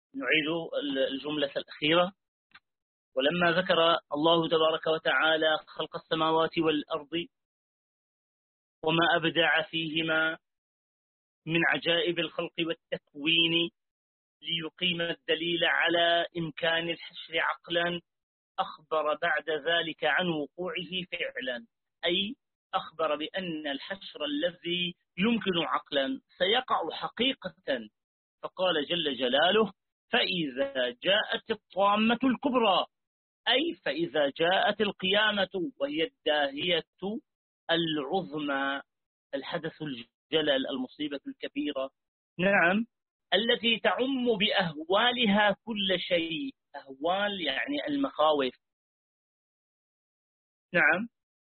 نعيد الجملة الأخيرة. ولما ذكر الله تبارك وتعالى خلق السماوات والأرض وما أبدع فيهما من عجائب الخلق والتكوين ليقيم الدليل على إمكان الحشر عقلا، أخبر بعد ذلك عن وقوعه فعلا، أي أخبر بأن الحشر الذي يمكن عقلا سيقع حقيقة. فقال جل جلاله: فإذا جاءت الطامة الكبرى، أي فإذا جاءت القيامة وهي الداهية العظمى، الحدث الجلل، المصيبة الكبيرة، نعم، التي تعم بأهوالها كل شيء. أهوال يعني المخاوف، نعم،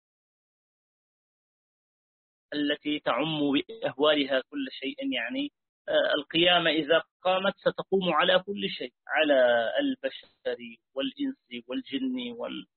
التي تعم بأهوالها كل شيء، يعني القيامة إذا قامت ستقوم على كل شيء، على البشر والإنس والجن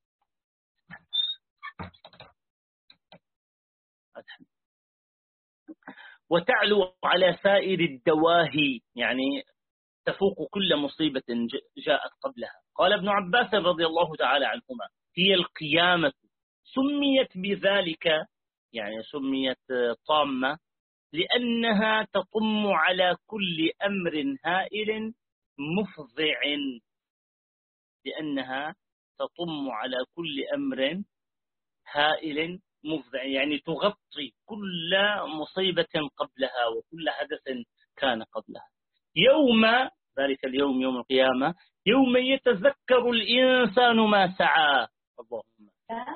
وتعلو على سائر الدواهي، يعني تفوق كل مصيبة جاءت قبلها. قال ابن عباس رضي الله تعالى عنهما: هي القيامة سميت بذلك، يعني سميت طامة لأنها تطم على كل أمر هائل مفضع، لأنها تطم على كل أمر هائل مفضع، يعني تغطي كل مصيبة قبلها وكل حدث كان قبلها. يوم ذلك اليوم، يوم القيامة، يوم يتذكر الإنسان ما سعى، اللهم،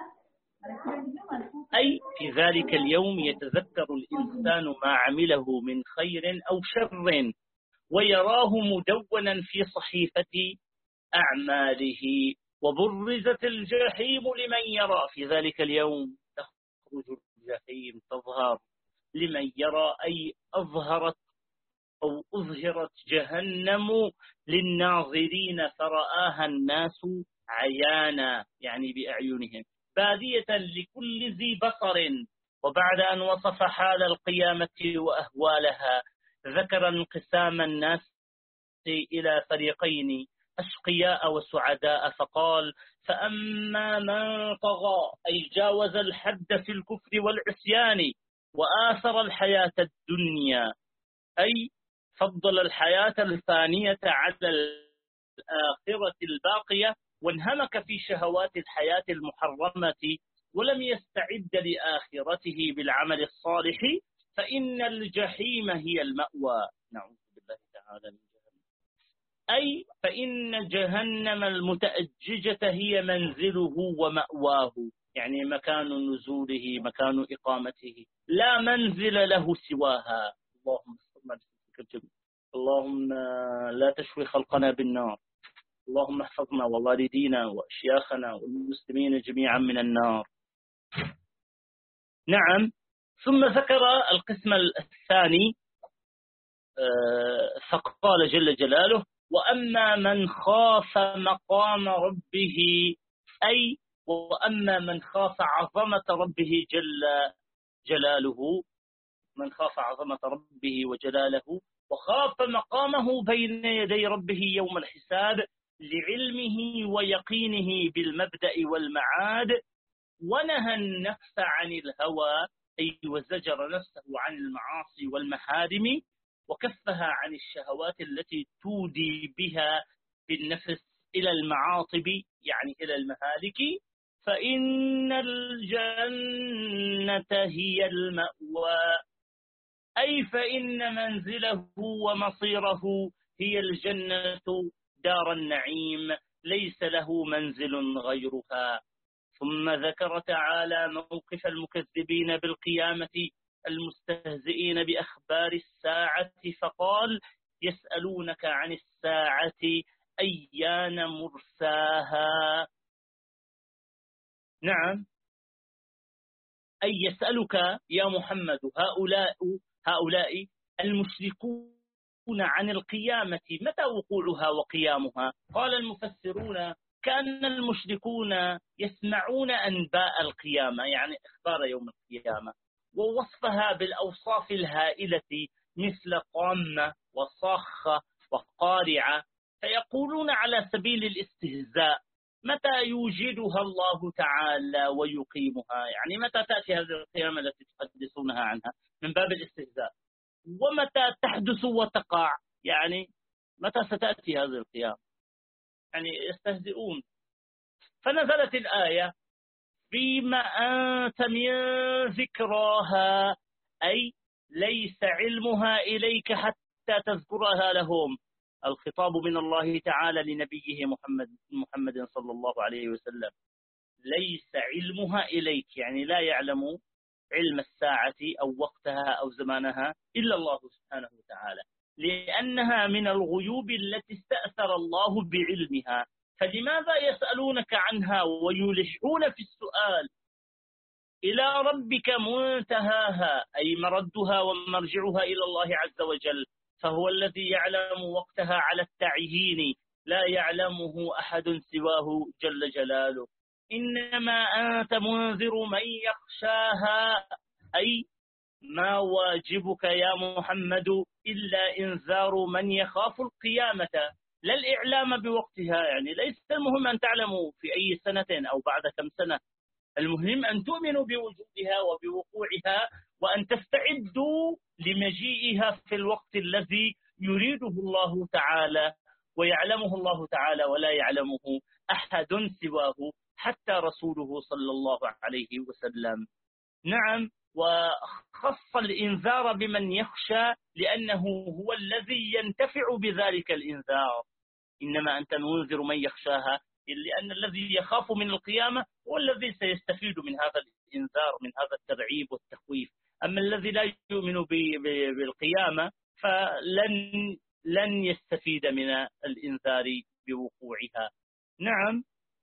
أي في ذلك اليوم يتذكر الإنسان ما عمله من خير أو شر، ويراه مدونا في صحيفة أعماله. وبرزت الجحيم لمن يرى، في ذلك اليوم تخرج الجحيم، تظهر لمن يرى، أي أظهرت أو أظهرت جهنم للناظرين، فرآها الناس عيانا، يعني بأعينهم، بادية لكل ذي بصر. وبعد أن وصف حال القيامة وأهوالها ذكر انقسام الناس إلى فريقين، أشقياء وسعداء، فقال: فأما من طغى، أي جاوز الحد في الكفر والعصيان، وآثر الحياة الدنيا، أي فضل الحياة الفانية على الآخرة الباقية، وانهمك في شهوات الحياة المحرمة، ولم يستعد لآخرته بالعمل الصالح، فإن الجحيم هي المأوى. نعوذ بالله تعالى من جهنم، أي فإن جهنم المتأججة هي منزله ومأواه، يعني مكان نزوله، مكان إقامته، لا منزل له سواها. اللهم اللهم لا تشوي خلقنا بالنار، اللهم احفظنا ووالدينا وأشياخنا والمسلمين جميعا من النار. نعم. ثم ذكر القسم الثاني، فقال جل جلاله: وأما من خاف مقام ربه، أي وأما من خاف عظمة ربه جل جلاله، من خاف عظمة ربه وجلاله وخاف مقامه بين يدي ربه يوم الحساب، لعلمه ويقينه بالمبدأ والمعاد، ونهى النفس عن الهوى، أي وزجر نفسه عن المعاصي والمحارم، وكفها عن الشهوات التي تودي بها بالنفس إلى المعاطب، يعني إلى المهالك، فإن الجنة هي المأوى، أي فإن منزله ومصيره هي الجنة دار النعيم، ليس له منزل غيرها. ثم ذكر تعالى موقف المكذبين بالقيامة المستهزئين بأخبار الساعة، فقال: يسألونك عن الساعة أيان مرساها. نعم، أي يسألك يا محمد هؤلاء المشركون عن القيامة متى وقوعها وقيامها. قال المفسرون: كأن المشركون يسمعون أنباء القيامة، يعني إخبار يوم القيامة، ووصفها بالأوصاف الهائلة مثل قامة وصاخة وقارعة، فيقولون على سبيل الاستهزاء: متى يوجدها الله تعالى ويقيمها؟ يعني متى تأتي هذه القيامة التي تحدثونها عنها؟ من باب الاستهزاء. ومتى تحدث وتقع؟ يعني متى ستأتي هذه القيامة؟ يعني يستهزئون. فنزلت الآية: فيما أنت من ذكراها، أي ليس علمها إليك حتى تذكرها لهم. الخطاب من الله تعالى لنبيه محمد صلى الله عليه وسلم. ليس علمها إليك، يعني لا يعلم علم الساعة أو وقتها أو زمانها إلا الله سبحانه وتعالى، لأنها من الغيوب التي استأثر الله بعلمها. فلماذا يسألونك عنها ويلحون في السؤال؟ إلى ربك منتهاها، أي مردها ومرجعها إلى الله عز وجل، فهو الذي يعلم وقتها على التعيين، لا يعلمه أحد سواه جل جلاله. إنما أنت منذر من يخشاها، أي ما واجبك يا محمد إلا إنذار من يخاف القيامة، لا الإعلام بوقتها. يعني ليس المهم أن تعلموا في أي سنة أو بعد كم سنة، المهم أن تؤمنوا بوجودها وبوقوعها، وأن تستعدوا لمجيئها في الوقت الذي يريده الله تعالى ويعلمه الله تعالى ولا يعلمه أحد سواه، حتى رسوله صلى الله عليه وسلم. نعم، وخص الإنذار بمن يخشى لأنه هو الذي ينتفع بذلك الإنذار. إنما أنت منذر من يخشاها، لأن الذي يخاف من القيامة هو الذي سيستفيد من هذا الإنذار، من هذا الترعيب والتخويف. أما الذي لا يؤمن بالقيامة فلن يستفيد من الإنذار بوقوعها. نعم،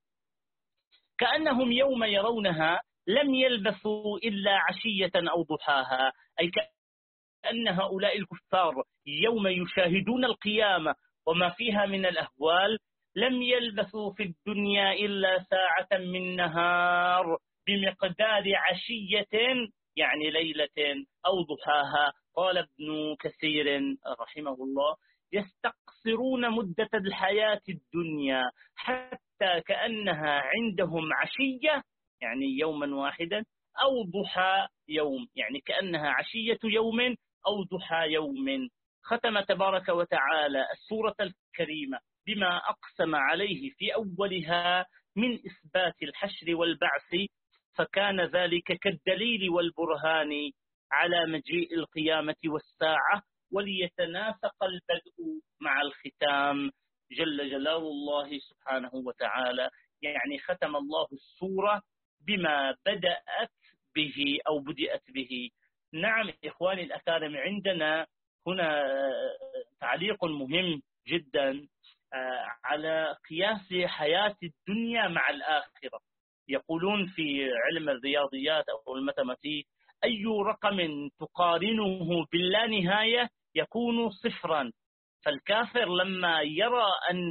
كأنهم يوم يرونها لم يلبثوا إلا عشية أو ضحاها، أي كأن هؤلاء الكفار يوم يشاهدون القيامة وما فيها من الأهوال لم يلبثوا في الدنيا إلا ساعة من نهار بمقدار عشية، يعني ليلة، أو ضحاها. قال ابن كثير رحمه الله: يستقصرون مدة الحياة الدنيا حتى كأنها عندهم عشية، يعني يوما واحدا، أو ضحى يوم، يعني كأنها عشية يوم أو ضحى يوم. ختم تبارك وتعالى السورة الكريمة بما أقسم عليه في أولها من إثبات الحشر والبعث، فكان ذلك كالدليل والبرهان على مجيء القيامة والساعة، وليتناسق البدء مع الختام جل جلال الله سبحانه وتعالى. يعني ختم الله السورة بما بدأت به أو بدأت به. نعم إخواني الأكارم، عندنا هنا تعليق مهم جدا على قياس حياة الدنيا مع الآخرة. يقولون في علم الرياضيات أو الماثيماتيك: أي رقم تقارنه باللا نهاية يكون صفرا. فالكافر لما يرى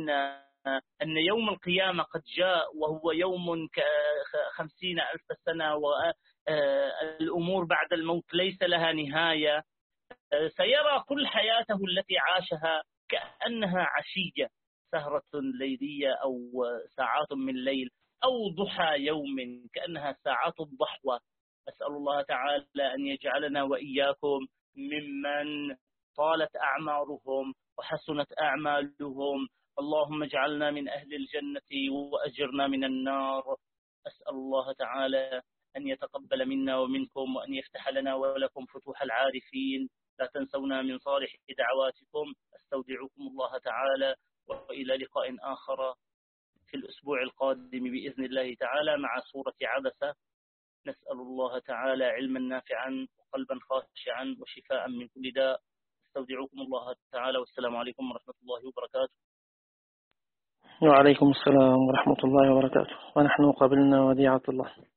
أن يوم القيامة قد جاء وهو يوم 50,000 سنة والأمور بعد الموت ليس لها نهاية، سيرى كل حياته التي عاشها كأنها عشية، سهرة ليلية أو ساعات من ليل، أو ضحى يوم كأنها ساعات الضحوة. أسأل الله تعالى أن يجعلنا وإياكم ممن طالت أعمارهم وحسنت أعمالهم. اللهم اجعلنا من أهل الجنة وأجرنا من النار. أسأل الله تعالى أن يتقبل منا ومنكم، وأن يفتح لنا ولكم فتوح العارفين. لا تنسونا من صالح دعواتكم. أستودعكم الله تعالى، وإلى لقاء آخر في الأسبوع القادم بإذن الله تعالى مع سورة عبسة. نسأل الله تعالى علما نافعا وقلبا خاشعا وشفاء من كل داء. استودعكم الله تعالى، والسلام عليكم ورحمة الله وبركاته. وعليكم السلام ورحمة الله وبركاته. ونحن قبلنا وديعة الله.